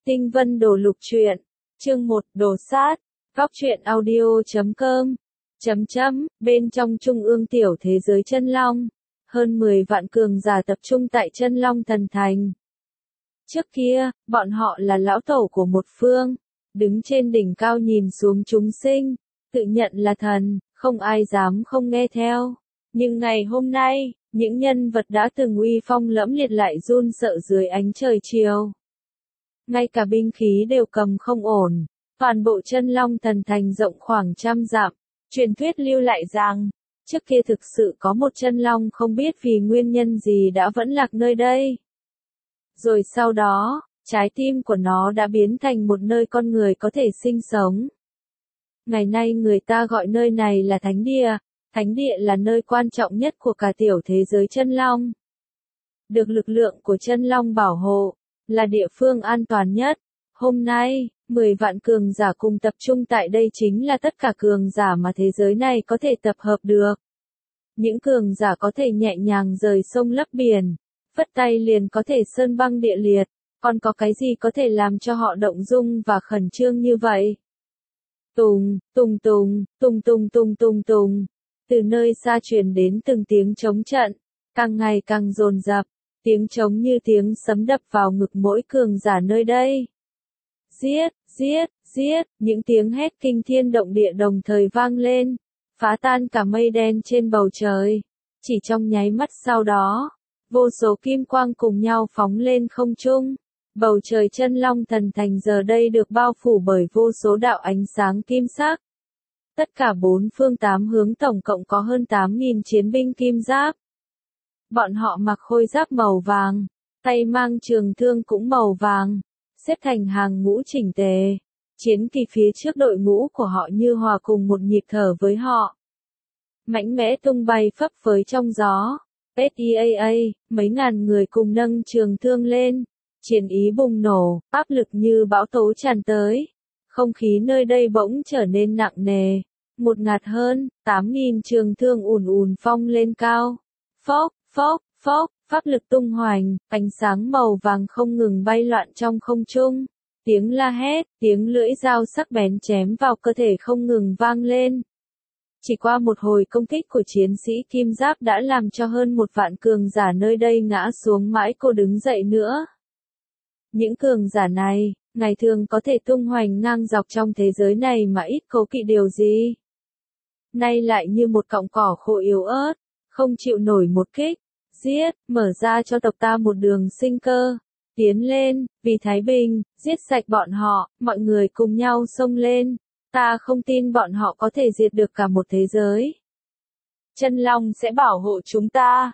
Tinh Vân Đồ Lục Truyện, chương 1, Đồ Sát, Góc truyện audio.com, bên trong trung ương tiểu thế giới chân long, hơn 10 vạn cường giả tập trung tại chân long thần thành. Trước kia, bọn họ là lão tổ của một phương, đứng trên đỉnh cao nhìn xuống chúng sinh, tự nhận là thần, không ai dám không nghe theo. Nhưng ngày hôm nay, những nhân vật đã từng uy phong lẫm liệt lại run sợ dưới ánh trời chiều. Ngay cả binh khí đều cầm không ổn. Toàn bộ chân long thần thành rộng khoảng 100 dặm. Truyền thuyết lưu lại rằng, trước kia thực sự có một chân long không biết vì nguyên nhân gì đã vẫn lạc nơi đây. Rồi sau đó, trái tim của nó đã biến thành một nơi con người có thể sinh sống. Ngày nay người ta gọi nơi này là Thánh Địa. Thánh Địa là nơi quan trọng nhất của cả tiểu thế giới chân long. Được lực lượng của chân long bảo hộ, là địa phương an toàn nhất. Hôm nay, 10 vạn cường giả cùng tập trung tại đây chính là tất cả cường giả mà thế giới này có thể tập hợp được. Những cường giả có thể nhẹ nhàng rời sông lấp biển, phất tay liền có thể sơn băng địa liệt, còn có cái gì có thể làm cho họ động dung và khẩn trương như vậy? Tùng, tùng tùng, tùng tùng tùng tùng tùng, từ nơi xa truyền đến từng tiếng trống trận, càng ngày càng dồn dập, tiếng trống như tiếng sấm đập vào ngực mỗi cường giả nơi đây. Giết, giết, giết, những tiếng hét kinh thiên động địa đồng thời vang lên, phá tan cả mây đen trên bầu trời. Chỉ trong nháy mắt sau đó, vô số kim quang cùng nhau phóng lên không trung. Bầu trời chân long thần thành giờ đây được bao phủ bởi vô số đạo ánh sáng kim sắc. Tất cả bốn phương tám hướng tổng cộng có hơn 8.000 chiến binh kim giáp. Bọn họ mặc khôi giáp màu vàng, tay mang trường thương cũng màu vàng, xếp thành hàng ngũ chỉnh tề. Chiến kỳ phía trước đội ngũ của họ như hòa cùng một nhịp thở với họ. Mạnh mẽ tung bay phấp phới trong gió. SEAA, mấy ngàn người cùng nâng trường thương lên. Chiến ý bùng nổ, áp lực như bão tố tràn tới. Không khí nơi đây bỗng trở nên nặng nề. Một ngạt hơn, 8.000 trường thương ùn ùn phong lên cao. Phốc, phốc, phốc, pháp lực tung hoành, ánh sáng màu vàng không ngừng bay loạn trong không trung. Tiếng la hét, tiếng lưỡi dao sắc bén chém vào cơ thể không ngừng vang lên. Chỉ qua một hồi công kích của chiến sĩ kim giáp đã làm cho hơn 1 vạn cường giả nơi đây ngã xuống mãi cô đứng dậy nữa. Những cường giả này, ngày thường có thể tung hoành ngang dọc trong thế giới này mà ít cố kỵ điều gì. Nay lại như một cọng cỏ khô yếu ớt, không chịu nổi một kích. Giết, mở ra cho tộc ta một đường sinh cơ. Tiến lên, vì Thái Bình, giết sạch bọn họ, mọi người cùng nhau xông lên. Ta không tin bọn họ có thể diệt được cả một thế giới. Chân long sẽ bảo hộ chúng ta.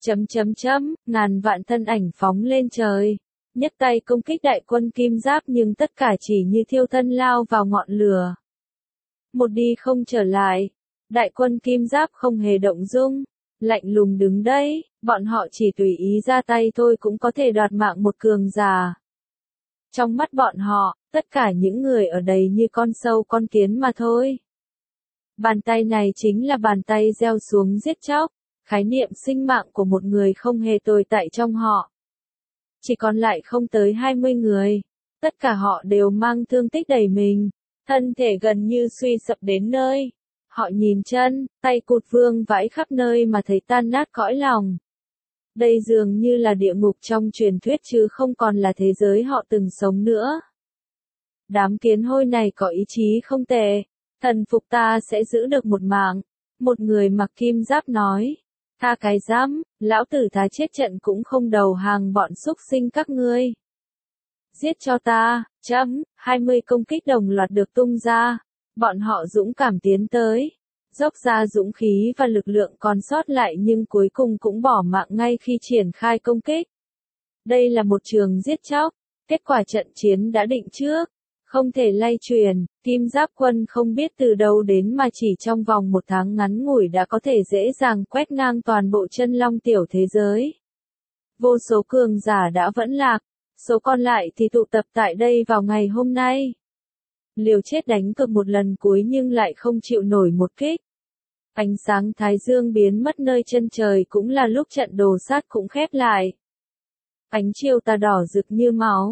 Ngàn vạn thân ảnh phóng lên trời. Nhấc tay công kích đại quân kim giáp nhưng tất cả chỉ như thiêu thân lao vào ngọn lửa. Một đi không trở lại. Đại quân kim giáp không hề động dung. Lạnh lùng đứng đấy, bọn họ chỉ tùy ý ra tay thôi cũng có thể đoạt mạng một cường giả. Trong mắt bọn họ, tất cả những người ở đây như con sâu con kiến mà thôi. Bàn tay này chính là bàn tay gieo xuống giết chóc, khái niệm sinh mạng của một người không hề tồi tại trong họ. Chỉ còn lại không tới 20 người, tất cả họ đều mang thương tích đầy mình, thân thể gần như suy sụp đến nơi. Họ nhìn chân, tay cụt vương vãi khắp nơi mà thấy tan nát cõi lòng. Đây dường như là địa ngục trong truyền thuyết chứ không còn là thế giới họ từng sống nữa. Đám kiến hôi này có ý chí không tệ, thần phục ta sẽ giữ được một mạng. Một người mặc kim giáp nói, tha cái dám, lão tử thà chết trận cũng không đầu hàng bọn súc sinh các ngươi. Giết cho ta, 20 công kích đồng loạt được tung ra. Bọn họ dũng cảm tiến tới, dốc ra dũng khí và lực lượng còn sót lại nhưng cuối cùng cũng bỏ mạng ngay khi triển khai công kích. Đây là một trường giết chóc, kết quả trận chiến đã định trước, không thể lay truyền, kim giáp quân không biết từ đâu đến mà chỉ trong vòng 1 tháng ngắn ngủi đã có thể dễ dàng quét ngang toàn bộ chân long tiểu thế giới. Vô số cường giả đã vẫn lạc, số còn lại thì tụ tập tại đây vào ngày hôm nay. Liều chết đánh cược một lần cuối nhưng lại không chịu nổi một kích. Ánh sáng thái dương biến mất nơi chân trời cũng là lúc trận đồ sát cũng khép lại. Ánh chiều tà đỏ rực như máu,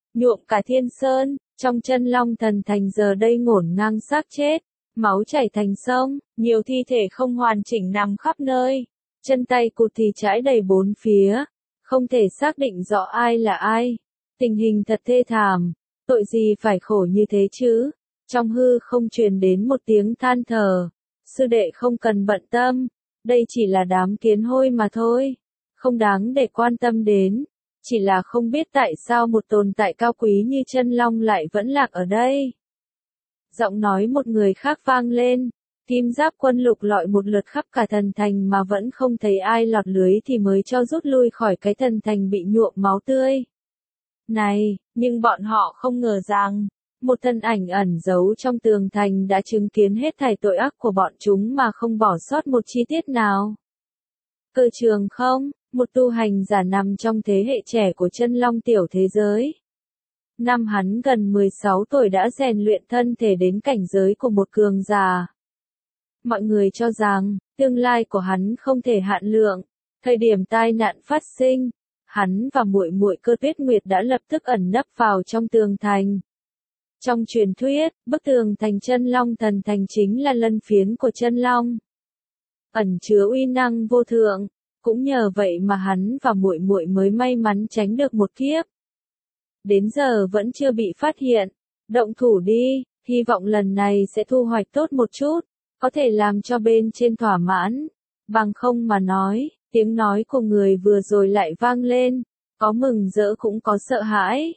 nhuộm cả thiên sơn, trong chân long thần thành giờ đây ngổn ngang xác chết, máu chảy thành sông, nhiều thi thể không hoàn chỉnh nằm khắp nơi, chân tay cụt thì trải đầy bốn phía, không thể xác định rõ ai là ai. Tình hình thật thê thảm, tội gì phải khổ như thế chứ? Trong hư không truyền đến một tiếng than thở, sư đệ không cần bận tâm, đây chỉ là đám kiến hôi mà thôi, không đáng để quan tâm đến, chỉ là không biết tại sao một tồn tại cao quý như chân long lại vẫn lạc ở đây. Giọng nói một người khác vang lên, Kim Giáp quân lục lọi một lượt khắp cả thần thành mà vẫn không thấy ai lọt lưới thì mới cho rút lui khỏi cái thần thành bị nhuộm máu tươi. Này, nhưng bọn họ không ngờ rằng, một thân ảnh ẩn giấu trong tường thành đã chứng kiến hết thảy tội ác của bọn chúng mà không bỏ sót một chi tiết nào. Cơ Trường Không, một tu hành giả nằm trong thế hệ trẻ của chân long tiểu thế giới. Năm hắn gần 16 tuổi đã rèn luyện thân thể đến cảnh giới của một cường giả. Mọi người cho rằng, tương lai của hắn không thể hạn lượng. Thời điểm tai nạn phát sinh, hắn và muội muội Cơ Tuyết Nguyệt đã lập tức ẩn nấp vào trong tường thành. Trong truyền thuyết, bức tường thành chân long thần thành chính là lân phiến của chân long, ẩn chứa uy năng vô thượng, cũng nhờ vậy mà hắn và muội muội mới may mắn tránh được một kiếp. Đến giờ vẫn chưa bị phát hiện, động thủ đi, hy vọng lần này sẽ thu hoạch tốt một chút, có thể làm cho bên trên thỏa mãn, bằng không mà nói, tiếng nói của người vừa rồi lại vang lên, có mừng rỡ cũng có sợ hãi.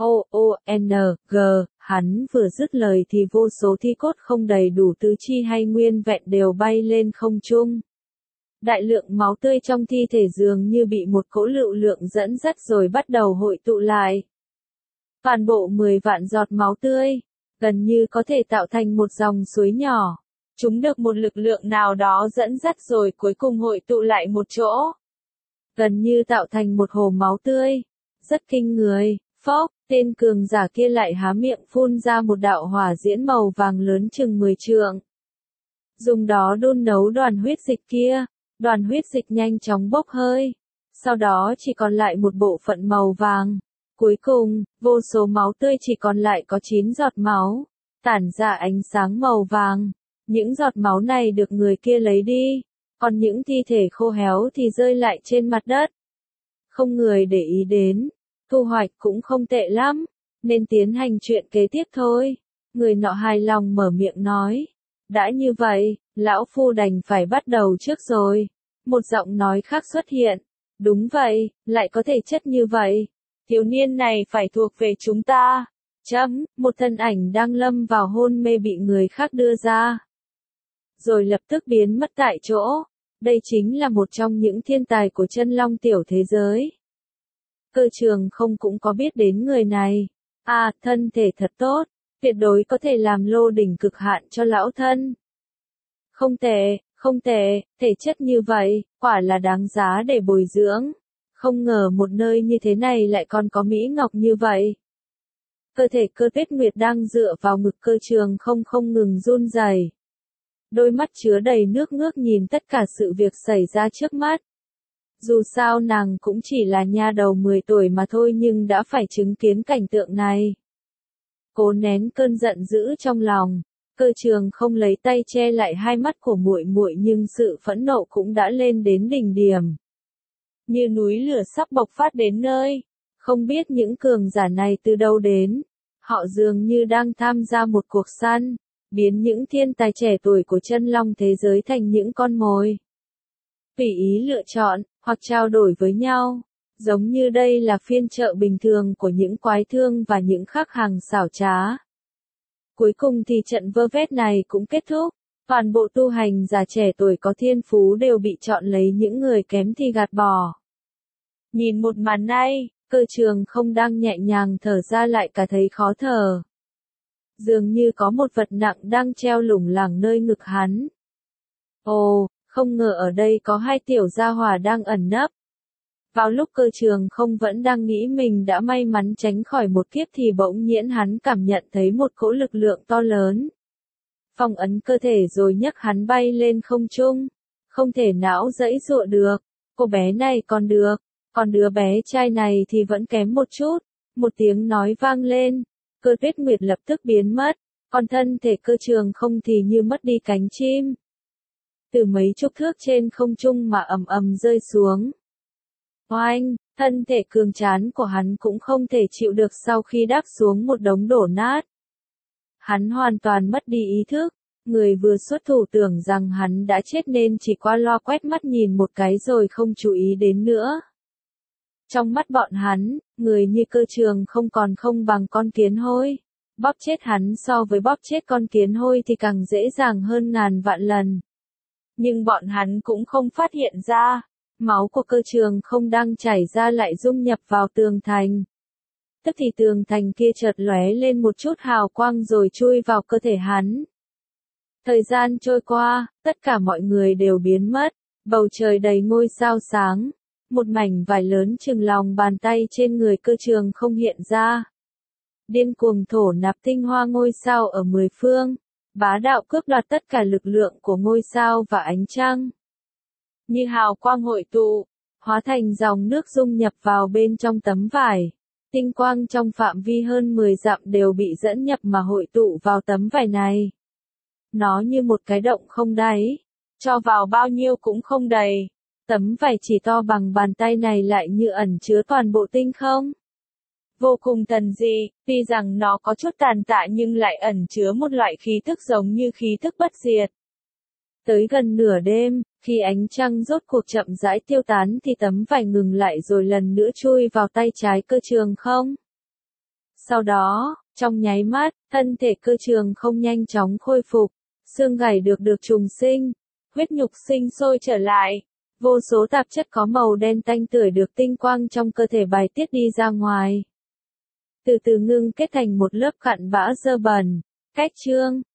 O-O-N-G, hắn vừa dứt lời thì vô số thi cốt không đầy đủ tứ chi hay nguyên vẹn đều bay lên không trung. Đại lượng máu tươi trong thi thể dường như bị một cỗ lưu lượng dẫn dắt rồi bắt đầu hội tụ lại. Toàn bộ 10 vạn giọt máu tươi, gần như có thể tạo thành một dòng suối nhỏ. Chúng được một lực lượng nào đó dẫn dắt rồi cuối cùng hội tụ lại một chỗ. Gần như tạo thành một hồ máu tươi. Rất kinh người, phốc, tên cường giả kia lại há miệng phun ra một đạo hỏa diễm màu vàng lớn chừng 10 trượng. Dùng đó đun nấu đoàn huyết dịch kia, đoàn huyết dịch nhanh chóng bốc hơi. Sau đó chỉ còn lại một bộ phận màu vàng. Cuối cùng, vô số máu tươi chỉ còn lại có 9 giọt máu, tản ra ánh sáng màu vàng. Những giọt máu này được người kia lấy đi, còn những thi thể khô héo thì rơi lại trên mặt đất. Không người để ý đến, thu hoạch cũng không tệ lắm, nên tiến hành chuyện kế tiếp thôi. Người nọ hài lòng mở miệng nói. Đã như vậy, lão phu đành phải bắt đầu trước rồi. Một giọng nói khác xuất hiện. Đúng vậy, lại có thể chất như vậy. Thiếu niên này phải thuộc về chúng ta. Một thân ảnh đang lâm vào hôn mê bị người khác đưa ra. Rồi lập tức biến mất tại chỗ. Đây chính là một trong những thiên tài của chân long tiểu thế giới. Cơ Trường Không cũng có biết đến người này. À, thân thể thật tốt, tuyệt đối có thể làm lô đỉnh cực hạn cho lão thân. Không tệ, không tệ, thể chất như vậy, quả là đáng giá để bồi dưỡng. Không ngờ một nơi như thế này lại còn có mỹ ngọc như vậy. Cơ thể Cơ Tuyết Nguyệt đang dựa vào ngực Cơ Trường Không không ngừng run rẩy. Đôi mắt chứa đầy nước ngước nhìn tất cả sự việc xảy ra trước mắt. Dù sao nàng cũng chỉ là nha đầu 10 tuổi mà thôi nhưng đã phải chứng kiến cảnh tượng này. Cố nén cơn giận dữ trong lòng, Cơ Trường Không lấy tay che lại hai mắt của muội muội nhưng sự phẫn nộ cũng đã lên đến đỉnh điểm. Như núi lửa sắp bộc phát đến nơi, không biết những cường giả này từ đâu đến, họ dường như đang tham gia một cuộc săn, biến những thiên tài trẻ tuổi của chân long thế giới thành những con mồi. Tùy ý lựa chọn, hoặc trao đổi với nhau, giống như đây là phiên chợ bình thường của những quái thương và những khách hàng xảo trá. Cuối cùng thì trận vơ vét này cũng kết thúc, toàn bộ tu hành giả trẻ tuổi có thiên phú đều bị chọn lấy những người kém thì gạt bỏ. Nhìn một màn này, Cơ Trường Không đang nhẹ nhàng thở ra lại cả thấy khó thở. Dường như có một vật nặng đang treo lủng lẳng nơi ngực hắn. Ồ, không ngờ ở đây có hai tiểu gia hỏa đang ẩn nấp. Vào lúc Cơ Trường Không vẫn đang nghĩ mình đã may mắn tránh khỏi một kiếp thì bỗng nhiên hắn cảm nhận thấy một cỗ lực lượng to lớn. Phong ấn cơ thể rồi nhấc hắn bay lên không trung. Không thể não dãy dụa được. Cô bé này còn được, còn đứa bé trai này thì vẫn kém một chút. Một tiếng nói vang lên, cơ tuyết nguyệt lập tức biến mất, còn thân thể cơ trường không thì như mất đi cánh chim. Từ mấy chục thước trên không trung mà ầm ầm rơi xuống. Oanh, thân thể cường tráng của hắn cũng không thể chịu được sau khi đáp xuống một đống đổ nát. Hắn hoàn toàn mất đi ý thức, người vừa xuất thủ tưởng rằng hắn đã chết nên chỉ qua loa quét mắt nhìn một cái rồi không chú ý đến nữa. Trong mắt bọn hắn, người như cơ trường không bằng con kiến hôi. Bóp chết hắn so với bóp chết con kiến hôi thì càng dễ dàng hơn ngàn vạn lần. Nhưng bọn hắn cũng không phát hiện ra, máu của cơ trường không đang chảy ra lại dung nhập vào tường thành. Tức thì tường thành kia chợt lóe lên một chút hào quang rồi chui vào cơ thể hắn. Thời gian trôi qua, tất cả mọi người đều biến mất, bầu trời đầy ngôi sao sáng, một mảnh vải lớn chừng lòng bàn tay trên người cơ trường không hiện ra. Điên cuồng thổ nạp tinh hoa ngôi sao ở 10 phương, bá đạo cướp đoạt tất cả lực lượng của ngôi sao và ánh trăng. Như hào quang hội tụ, hóa thành dòng nước dung nhập vào bên trong tấm vải. Tinh quang trong phạm vi hơn 10 dặm đều bị dẫn nhập mà hội tụ vào tấm vải này. Nó như một cái động không đáy, cho vào bao nhiêu cũng không đầy. Tấm vải chỉ to bằng bàn tay này lại như ẩn chứa toàn bộ tinh không. Vô cùng thần dị, tuy rằng nó có chút tàn tạ nhưng lại ẩn chứa một loại khí thức giống như khí thức bất diệt. Tới gần nửa đêm, khi ánh trăng rốt cuộc chậm rãi tiêu tán thì tấm vải ngừng lại rồi lần nữa chui vào tay trái cơ trường không. Sau đó, trong nháy mắt, thân thể cơ trường không nhanh chóng khôi phục, xương gãy được trùng sinh, huyết nhục sinh sôi trở lại. Vô số tạp chất có màu đen tanh tưởi được tinh quang trong cơ thể bài tiết đi ra ngoài. Từ từ ngưng kết thành một lớp cặn bã dơ bẩn. Cách chương